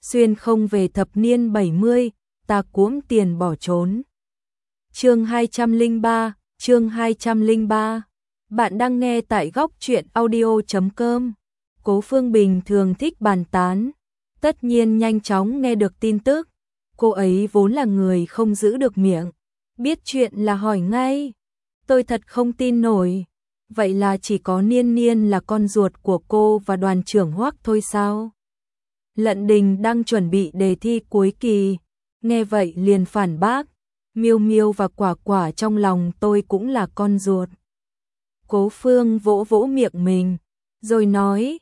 xuyên không về thập niên 70, ta cuỗm tiền bỏ trốn. Chương 203. Bạn đang nghe tại góc truyện audio.com. Cố Phương Bình thường thích bàn tán, tất nhiên nhanh chóng nghe được tin tức. Cô ấy vốn là người không giữ được miệng, biết chuyện là hỏi ngay. Tôi thật không tin nổi. Vậy là chỉ có Niên Niên là con ruột của cô và đoàn trưởng Hoắc thôi sao? Lận Đình đang chuẩn bị đề thi cuối kỳ, nghe vậy liền phản bác, Miêu Miêu và Quả Quả trong lòng tôi cũng là con ruột. Cố Phương vỗ vỗ miệng mình, rồi nói,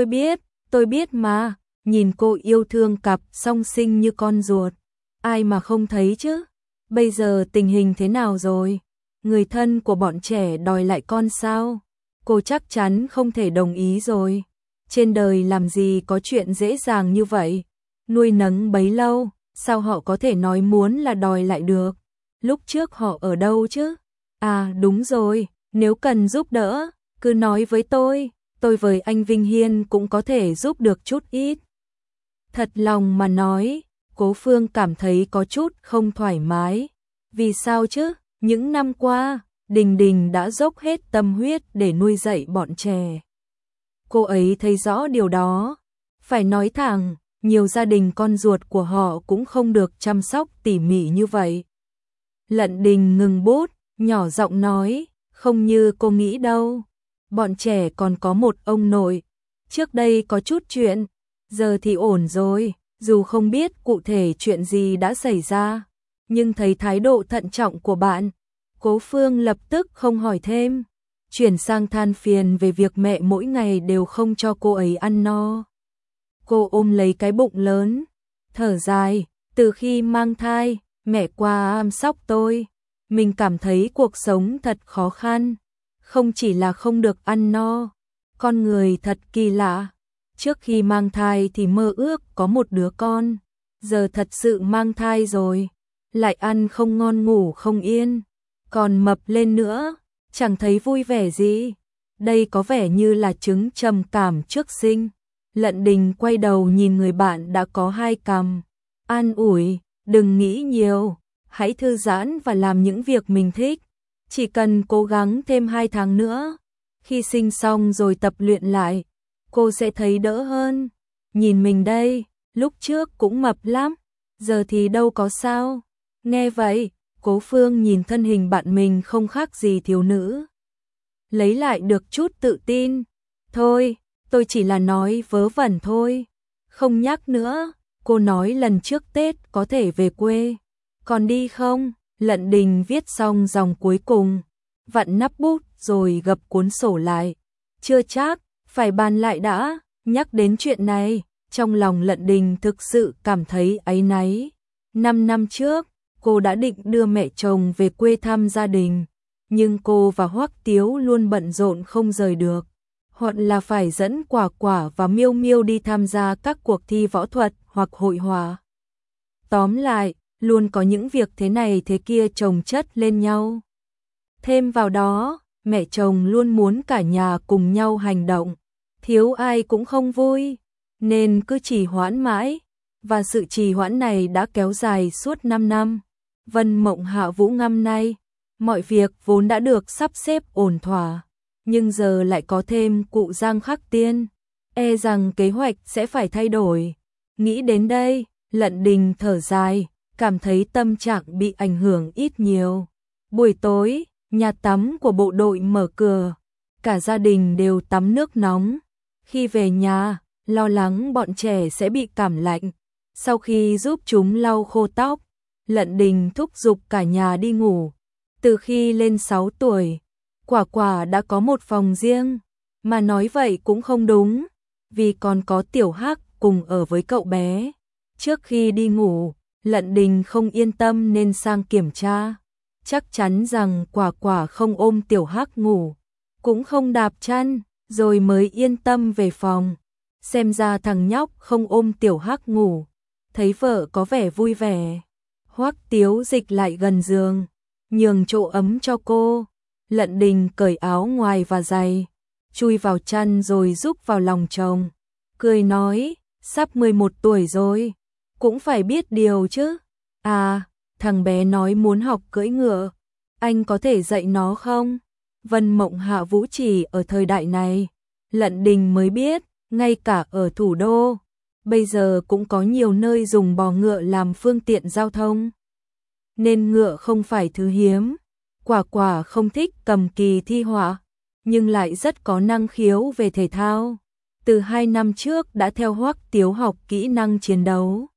tôi biết mà, nhìn cô yêu thương cặp song sinh như con ruột, ai mà không thấy chứ? Bây giờ tình hình thế nào rồi? Người thân của bọn trẻ đòi lại con sao? Cô chắc chắn không thể đồng ý rồi. Trên đời làm gì có chuyện dễ dàng như vậy? Nuôi nấng bấy lâu, sao họ có thể nói muốn là đòi lại được? Lúc trước họ ở đâu chứ? À đúng rồi, nếu cần giúp đỡ, cứ nói với tôi với anh Vinh Hiên cũng có thể giúp được chút ít. Thật lòng mà nói, Cố Phương cảm thấy có chút không thoải mái. Vì sao chứ? Những năm qua, Đình Đình đã dốc hết tâm huyết để nuôi dạy bọn trẻ. Cô ấy thấy rõ điều đó. Phải nói thẳng, nhiều gia đình con ruột của họ cũng không được chăm sóc tỉ mỉ như vậy. Lận Đình ngừng bút, nhỏ giọng nói, không như cô nghĩ đâu. Bọn trẻ còn có một ông nội. Trước đây có chút chuyện, giờ thì ổn rồi, dù không biết cụ thể chuyện gì đã xảy ra. Nhưng thấy thái độ thận trọng của bạn, Cố Phương lập tức không hỏi thêm, chuyển sang than phiền về việc mẹ mỗi ngày đều không cho cô ấy ăn no. Cô ôm lấy cái bụng lớn, thở dài, từ khi mang thai, mẹ qua chăm sóc tôi, mình cảm thấy cuộc sống thật khó khăn, không chỉ là không được ăn no, con người thật kỳ lạ. Trước khi mang thai thì mơ ước có một đứa con, giờ thật sự mang thai rồi, lại ăn không ngon ngủ không yên, còn mập lên nữa, chẳng thấy vui vẻ gì. Đây có vẻ như là chứng trầm cảm trước sinh. Lận Đình quay đầu nhìn người bạn đã có hai cằm, an ủi, đừng nghĩ nhiều, hãy thư giãn và làm những việc mình thích, chỉ cần cố gắng thêm 2 tháng nữa, khi sinh xong rồi tập luyện lại, cô sẽ thấy đỡ hơn. Nhìn mình đây, lúc trước cũng mập lắm, giờ thì đâu có sao. Nghe vậy, Cố Phương nhìn thân hình bạn mình không khác gì thiếu nữ, lấy lại được chút tự tin. Thôi, tôi chỉ là nói vớ vẩn thôi, không nhắc nữa. Cô nói lần trước Tết có thể về quê, còn đi không? Lận Đình viết xong dòng cuối cùng, vặn nắp bút rồi gập cuốn sổ lại. Chưa chắc, phải bàn lại đã. Nhắc đến chuyện này, trong lòng Lận Đình thực sự cảm thấy áy náy. 5 năm trước, cô đã định đưa mẹ chồng về quê thăm gia đình, nhưng cô và Hoắc Tiếu luôn bận rộn không rời được. Hoặc là phải dẫn Quả Quả và Miêu Miêu đi tham gia các cuộc thi võ thuật hoặc hội họa. Tóm lại, luôn có những việc thế này thế kia chồng chất lên nhau. Thêm vào đó, mẹ chồng luôn muốn cả nhà cùng nhau hành động, thiếu ai cũng không vui, nên cứ trì hoãn mãi, và sự trì hoãn này đã kéo dài suốt 5 năm. Vân Mộng Hạ Vũ năm nay, mọi việc vốn đã được sắp xếp ổn thỏa, nhưng giờ lại có thêm cụ Giang Khắc Tiên, e rằng kế hoạch sẽ phải thay đổi. Nghĩ đến đây, Lận Đình thở dài, cảm thấy tâm trạng bị ảnh hưởng ít nhiều. Buổi tối, nhà tắm của bộ đội mở cửa, cả gia đình đều tắm nước nóng. Khi về nhà, lo lắng bọn trẻ sẽ bị cảm lạnh. Sau khi giúp chúng lau khô tóc, Lận Đình thúc giục cả nhà đi ngủ. Từ khi lên 6 tuổi, Quả Quả đã có một phòng riêng, mà nói vậy cũng không đúng, vì còn có Tiểu Hắc cùng ở với cậu bé. Trước khi đi ngủ, Lận Đình không yên tâm nên sang kiểm tra, chắc chắn rằng Quả Quả không ôm Tiểu Hắc ngủ, cũng không đạp chăn, rồi mới yên tâm về phòng. Xem ra thằng nhóc không ôm Tiểu Hắc ngủ, thấy vợ có vẻ vui vẻ. Hoắc Tiếu dịch lại gần giường, nhường chỗ ấm cho cô. Lận Đình cởi áo ngoài và giày, chui vào chăn rồi rúc vào lòng chồng, cười nói, sắp 11 tuổi rồi, cũng phải biết điều chứ. À, thằng bé nói muốn học cưỡi ngựa, anh có thể dạy nó không? Vân Mộng Hạ Vũ chỉ ở thời đại này, Lận Đình mới biết, ngay cả ở thủ đô, bây giờ cũng có nhiều nơi dùng bò ngựa làm phương tiện giao thông. Nên ngựa không phải thứ hiếm, Quả Quả không thích cầm kỳ thi họa, nhưng lại rất có năng khiếu về thể thao. Từ 2 năm trước đã theo Hoắc Tiếu học kỹ năng chiến đấu.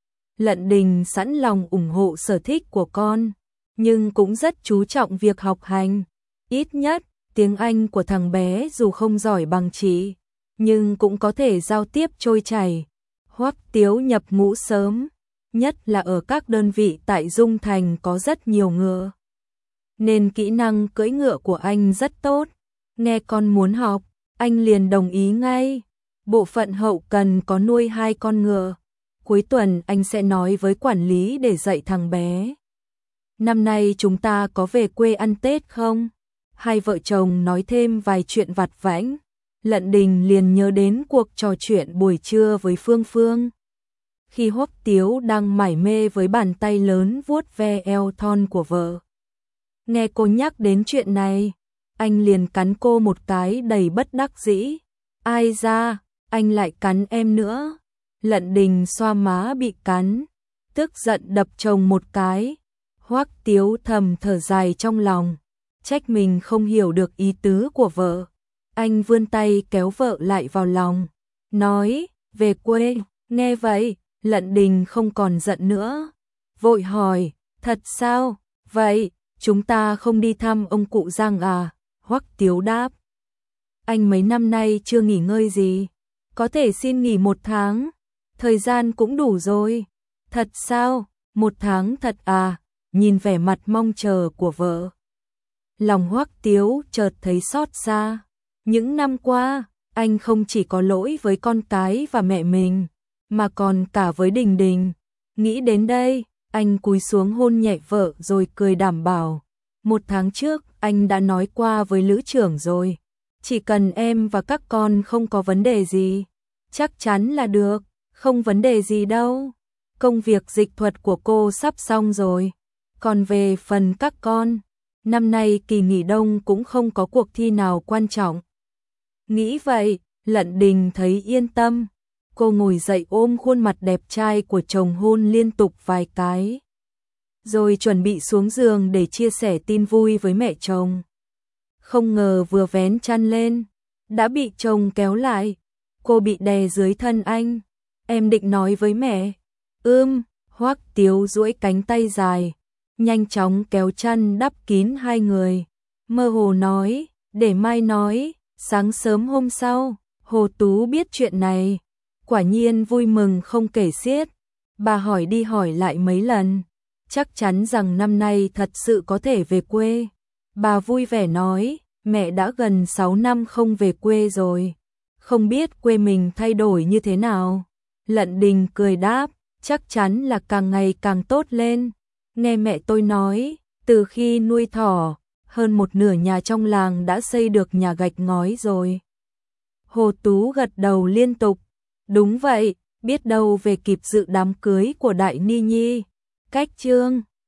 Lận Đình sẵn lòng ủng hộ sở thích của con, nhưng cũng rất chú trọng việc học hành. Ít nhất, tiếng Anh của thằng bé dù không giỏi bằng chị, nhưng cũng có thể giao tiếp trôi chảy. Hoắc Tiếu nhập ngũ sớm, nhất là ở các đơn vị tại Dung Thành có rất nhiều ngựa, nên kỹ năng cưỡi ngựa của anh rất tốt. Nghe con muốn học, anh liền đồng ý ngay. Bộ phận hậu cần có nuôi 2 con ngựa. Cuối tuần anh sẽ nói với quản lý để dạy thằng bé. Năm nay chúng ta có về quê ăn Tết không? Hai vợ chồng nói thêm vài chuyện vặt vãnh. Lận Đình liền nhớ đến cuộc trò chuyện buổi trưa với Phương Phương. Khi Hoắc Tiếu đang mải mê với bàn tay lớn vuốt ve eo thon của vợ. Nghe cô nhắc đến chuyện này, anh liền cắn cô một cái đầy bất đắc dĩ. Ai ra, anh lại cắn em nữa. Lận Đình xoa má bị cắn, tức giận đập chồng một cái. Hoắc Tiếu thầm thở dài trong lòng, trách mình không hiểu được ý tứ của vợ. Anh vươn tay kéo vợ lại vào lòng, nói, về quê. Nghe vậy, Lận Đình không còn giận nữa, vội hỏi, thật sao? Vậy, chúng ta không đi thăm ông cụ Giang à? Hoắc Tiếu đáp, anh mấy năm nay chưa nghỉ ngơi gì, có thể xin nghỉ 1 tháng, thời gian cũng đủ rồi. Thật sao? 1 tháng thật à? Nhìn vẻ mặt mong chờ của vợ, lòng Hoắc Tiếu chợt thấy xót xa. Những năm qua, anh không chỉ có lỗi với con cái và mẹ mình, mà còn cả với Đình Đình. Nghĩ đến đây, anh cúi xuống hôn nhẹ vợ rồi cười đảm bảo. 1 tháng trước, anh đã nói qua với Lữ trưởng rồi. Chỉ cần em và các con không có vấn đề gì, chắc chắn là được, không vấn đề gì đâu. Công việc dịch thuật của cô sắp xong rồi. Còn về phần các con, năm nay kỳ nghỉ đông cũng không có cuộc thi nào quan trọng. Nghĩ vậy, Lận Đình thấy yên tâm. Cô ngồi dậy ôm khuôn mặt đẹp trai của chồng hôn liên tục vài cái, rồi chuẩn bị xuống giường để chia sẻ tin vui với mẹ chồng. Không ngờ vừa vén chăn lên, đã bị chồng kéo lại. Cô bị đè dưới thân anh. Em định nói với mẹ. Hoắc Tiếu duỗi cánh tay dài, nhanh chóng kéo chăn đắp kín hai người. Mơ hồ nói, để mai nói. Sáng sớm hôm sau, Hồ Tú biết chuyện này, quả nhiên vui mừng không kể xiết. Bà hỏi đi hỏi lại mấy lần, chắc chắn rằng năm nay thật sự có thể về quê. Bà vui vẻ nói, mẹ đã gần 6 năm không về quê rồi, không biết quê mình thay đổi như thế nào. Lận Đình cười đáp, chắc chắn là càng ngày càng tốt lên. Nghe mẹ tôi nói, từ khi nuôi thỏ, hơn 1/2 nhà trong làng đã xây được nhà gạch ngói rồi. Hồ Tú gật đầu liên tục. Đúng vậy, biết đâu về kịp dự đám cưới của Đại Ni Nhi. Cách chương